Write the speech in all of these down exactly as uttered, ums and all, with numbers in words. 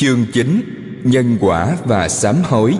Chương chín: Nhân quả và sám hối.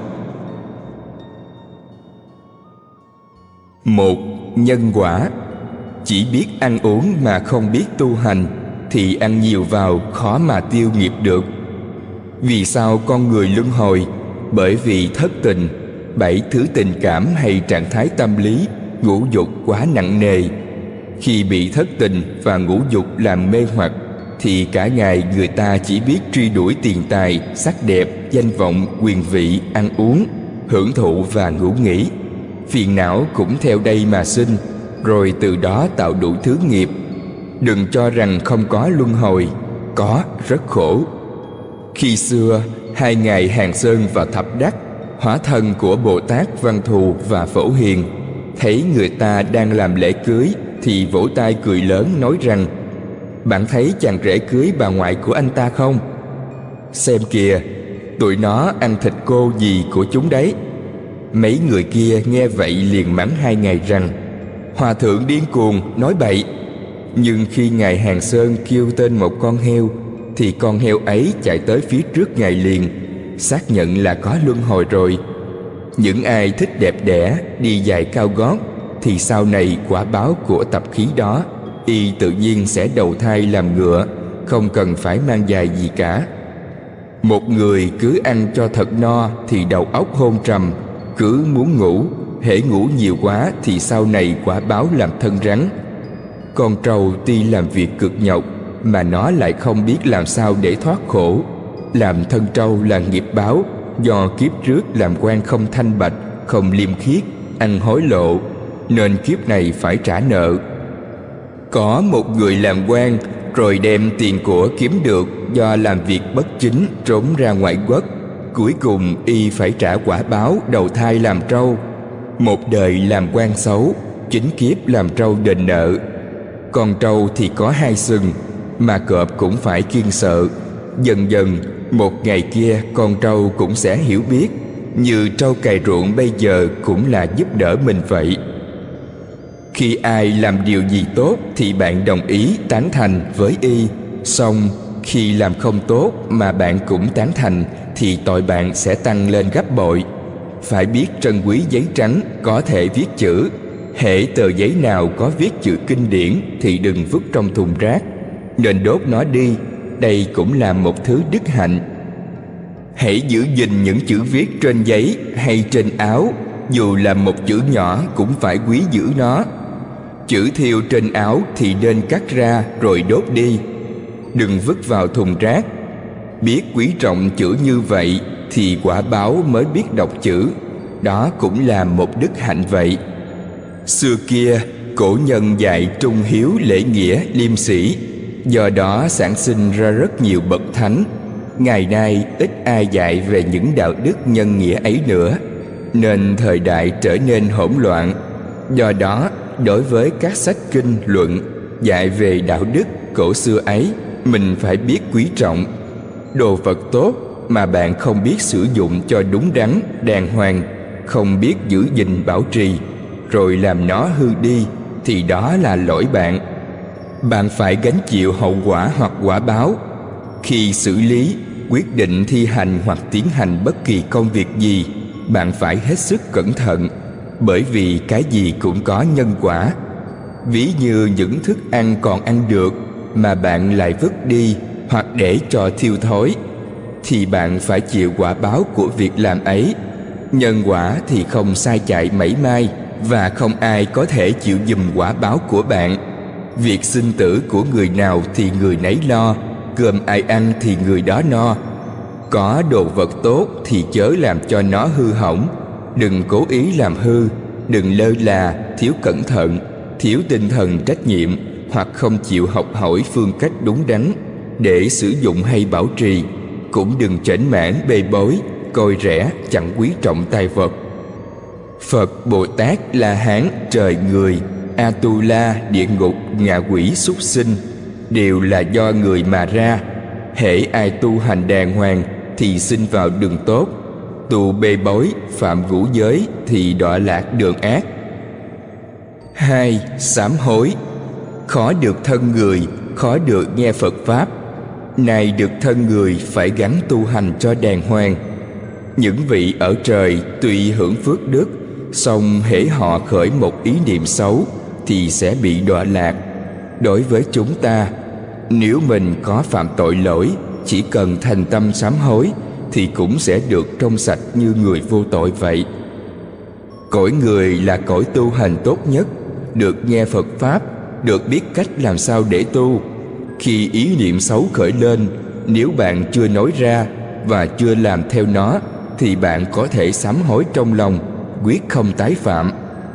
Một. Nhân quả. Chỉ biết ăn uống mà không biết tu hành thì ăn nhiều vào khó mà tiêu nghiệp được. Vì sao con người luân hồi? Bởi vì thất tình, bảy thứ tình cảm hay trạng thái tâm lý, ngũ dục quá nặng nề. Khi bị thất tình và ngũ dục làm mê hoặc thì cả ngày người ta chỉ biết truy đuổi tiền tài, sắc đẹp, danh vọng, quyền vị, ăn uống, hưởng thụ và ngủ nghỉ. Phiền não cũng theo đây mà sinh, rồi từ đó tạo đủ thứ nghiệp. Đừng cho rằng không có luân hồi, có, rất khổ. Khi xưa, hai ngài Hàng Sơn và Thập Đắc, hóa thân của Bồ Tát Văn Thù và Phổ Hiền, thấy người ta đang làm lễ cưới thì vỗ tay cười lớn nói rằng: "Bạn thấy chàng rể cưới bà ngoại của anh ta không? Xem kìa, tụi nó ăn thịt cô dì của chúng đấy." Mấy người kia nghe vậy liền mắng hai ngài rằng: "Hòa thượng điên cuồng, nói bậy." Nhưng khi ngài Hàng Sơn kêu tên một con heo thì con heo ấy chạy tới phía trước ngài liền, xác nhận là có luân hồi rồi. Những ai thích đẹp đẽ, đi giày cao gót thì sau này quả báo của tập khí đó, y tự nhiên sẽ đầu thai làm ngựa, không cần phải mang giày gì cả. Một người cứ ăn cho thật no thì đầu óc hôn trầm, cứ muốn ngủ, hễ ngủ nhiều quá thì sau này quả báo làm thân rắn. Con trâu tuy làm việc cực nhọc mà nó lại không biết làm sao để thoát khổ. Làm thân trâu là nghiệp báo do kiếp trước làm quan không thanh bạch, không liêm khiết, ăn hối lộ, nên kiếp này phải trả nợ. Có một người làm quan rồi đem tiền của kiếm được do làm việc bất chính trốn ra ngoại quốc, cuối cùng y phải trả quả báo đầu thai làm trâu. Một đời làm quan xấu, chính kiếp làm trâu đền nợ. Con trâu thì có hai sừng, mà cọp cũng phải kiêng sợ. Dần dần, một ngày kia con trâu cũng sẽ hiểu biết, như trâu cày ruộng bây giờ cũng là giúp đỡ mình vậy. Khi ai làm điều gì tốt thì bạn đồng ý tán thành với y, song khi làm không tốt mà bạn cũng tán thành thì tội bạn sẽ tăng lên gấp bội. Phải biết trân quý giấy trắng có thể viết chữ. Hễ tờ giấy nào có viết chữ kinh điển thì đừng vứt trong thùng rác, nên đốt nó đi. Đây cũng là một thứ đức hạnh. Hãy giữ gìn những chữ viết trên giấy hay trên áo, dù là một chữ nhỏ cũng phải quý giữ nó. Chữ thêu trên áo thì nên cắt ra rồi đốt đi, đừng vứt vào thùng rác. Biết quý trọng chữ như vậy thì quả báo mới biết đọc chữ. Đó cũng là một đức hạnh vậy. Xưa kia, cổ nhân dạy trung hiếu lễ nghĩa liêm sĩ, do đó sản sinh ra rất nhiều bậc thánh. Ngày nay ít ai dạy về những đạo đức nhân nghĩa ấy nữa, nên thời đại trở nên hỗn loạn. Do đó, đối với các sách kinh luận dạy về đạo đức cổ xưa ấy, mình phải biết quý trọng. Đồ vật tốt mà bạn không biết sử dụng cho đúng đắn, đàng hoàng, không biết giữ gìn bảo trì, rồi làm nó hư đi, thì đó là lỗi bạn. Bạn phải gánh chịu hậu quả hoặc quả báo. Khi xử lý, quyết định thi hành hoặc tiến hành bất kỳ công việc gì, bạn phải hết sức cẩn thận, bởi vì cái gì cũng có nhân quả. Ví như những thức ăn còn ăn được mà bạn lại vứt đi hoặc để cho thiêu thối, thì bạn phải chịu quả báo của việc làm ấy. Nhân quả thì không sai chạy mảy may, và không ai có thể chịu giùm quả báo của bạn. Việc sinh tử của người nào thì người nấy lo, cơm ai ăn thì người đó no. Có đồ vật tốt thì chớ làm cho nó hư hỏng, đừng cố ý làm hư, đừng lơ là, thiếu cẩn thận, thiếu tinh thần trách nhiệm, hoặc không chịu học hỏi phương cách đúng đắn để sử dụng hay bảo trì. Cũng đừng chểnh mảng bê bối, coi rẻ, chẳng quý trọng tài vật. Phật, Bồ Tát, La Hán, trời người, Atula, địa ngục, ngạ quỷ, súc sinh đều là do người mà ra. Hễ ai tu hành đàng hoàng thì sinh vào đường tốt, tu bê bối, phạm ngũ giới thì đọa lạc đường ác. Hai. Sám hối. Khó được thân người, khó được nghe Phật Pháp. nay được thân người phải gắn tu hành cho đàng hoàng. Những vị ở trời tuy hưởng phước đức, song hễ họ khởi một ý niệm xấu thì sẽ bị đọa lạc. Đối với chúng ta, nếu mình có phạm tội lỗi, chỉ cần thành tâm sám hối thì cũng sẽ được trong sạch như người vô tội vậy. Cõi người là cõi tu hành tốt nhất, được nghe Phật Pháp, được biết cách làm sao để tu. Khi ý niệm xấu khởi lên, nếu bạn chưa nói ra và chưa làm theo nó thì bạn có thể sám hối trong lòng, quyết không tái phạm.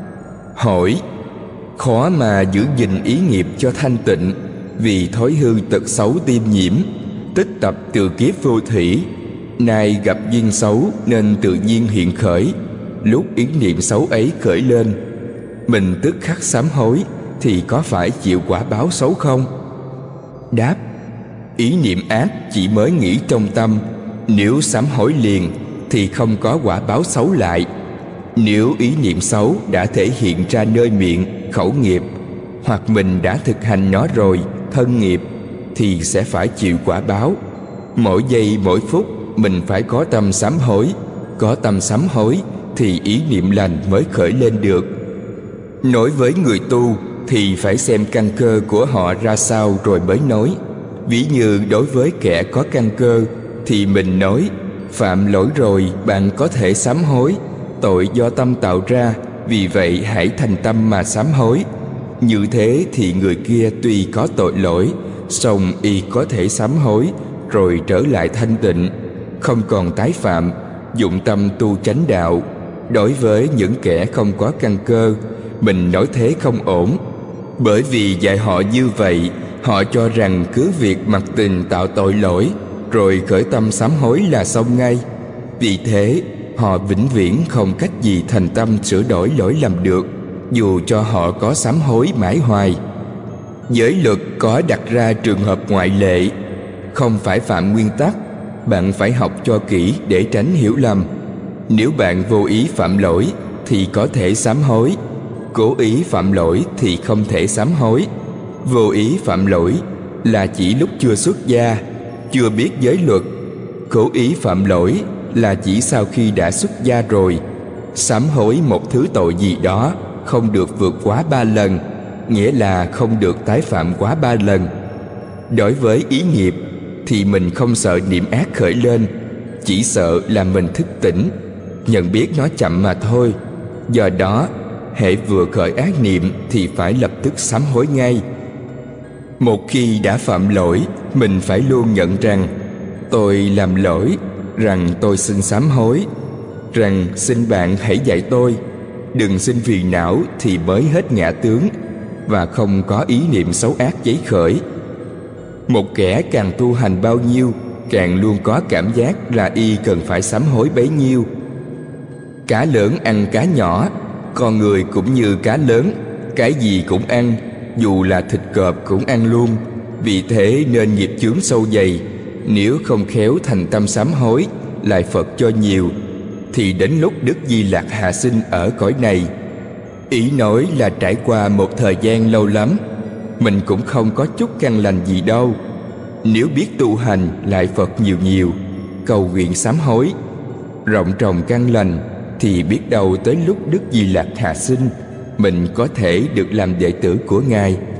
Hỏi: khó mà giữ gìn ý nghiệp cho thanh tịnh, vì thói hư tật xấu tiêm nhiễm, tích tập từ kiếp vô thủy, nay gặp duyên xấu nên tự nhiên hiện khởi. Lúc ý niệm xấu ấy khởi lên, mình tức khắc sám hối thì có phải chịu quả báo xấu không? Đáp: ý niệm ác chỉ mới nghĩ trong tâm, nếu sám hối liền thì không có quả báo xấu lại. Nếu ý niệm xấu đã thể hiện ra nơi miệng, khẩu nghiệp, hoặc mình đã thực hành nó rồi, thân nghiệp, thì sẽ phải chịu quả báo. Mỗi giây mỗi phút mình phải có tâm sám hối. Có tâm sám hối thì ý niệm lành mới khởi lên được. Nói với người tu thì phải xem căn cơ của họ ra sao rồi mới nói. Ví như đối với kẻ có căn cơ thì mình nói: phạm lỗi rồi bạn có thể sám hối, tội do tâm tạo ra, vì vậy hãy thành tâm mà sám hối. Như thế thì người kia tuy có tội lỗi, song y có thể sám hối rồi trở lại thanh tịnh, không còn tái phạm, dụng tâm tu chánh đạo. Đối với những kẻ không có căn cơ, mình nói thế không ổn. Bởi vì dạy họ như vậy, họ cho rằng cứ việc mặc tình tạo tội lỗi rồi khởi tâm sám hối là xong ngay. Vì thế họ vĩnh viễn không cách gì thành tâm sửa đổi lỗi lầm được, dù cho họ có sám hối mãi hoài. Giới luật có đặt ra trường hợp ngoại lệ, không phải phạm nguyên tắc. Bạn phải học cho kỹ để tránh hiểu lầm. Nếu bạn vô ý phạm lỗi thì có thể sám hối, cố ý phạm lỗi thì không thể sám hối. Vô ý phạm lỗi là chỉ lúc chưa xuất gia, chưa biết giới luật. Cố ý phạm lỗi là chỉ sau khi đã xuất gia rồi. Sám hối một thứ tội gì đó không được vượt quá ba lần, nghĩa là không được tái phạm quá ba lần. Đối với ý nghiệp thì mình không sợ niệm ác khởi lên, chỉ sợ là mình thức tỉnh, nhận biết nó chậm mà thôi. Do đó, hễ vừa khởi ác niệm thì phải lập tức sám hối ngay. Một khi đã phạm lỗi, mình phải luôn nhận rằng tôi làm lỗi, rằng tôi xin sám hối, rằng xin bạn hãy dạy tôi, đừng xin phiền não thì mới hết ngã tướng, và không có ý niệm xấu ác giấy khởi. Một kẻ càng tu hành bao nhiêu, càng luôn có cảm giác là y cần phải sám hối bấy nhiêu. Cá lớn ăn cá nhỏ, con người cũng như cá lớn, cái gì cũng ăn, dù là thịt cọp cũng ăn luôn. Vì thế nên nghiệp chướng sâu dày, nếu không khéo thành tâm sám hối, lại Phật cho nhiều, thì đến lúc Đức Di Lặc hạ sinh ở cõi này. Ý nói là trải qua một thời gian lâu lắm, mình cũng không có chút căn lành gì đâu. Nếu biết tu hành lại Phật nhiều nhiều, cầu nguyện sám hối, rộng trồng căn lành, thì biết đâu tới lúc Đức Di Lặc hạ sinh, mình có thể được làm đệ tử của Ngài.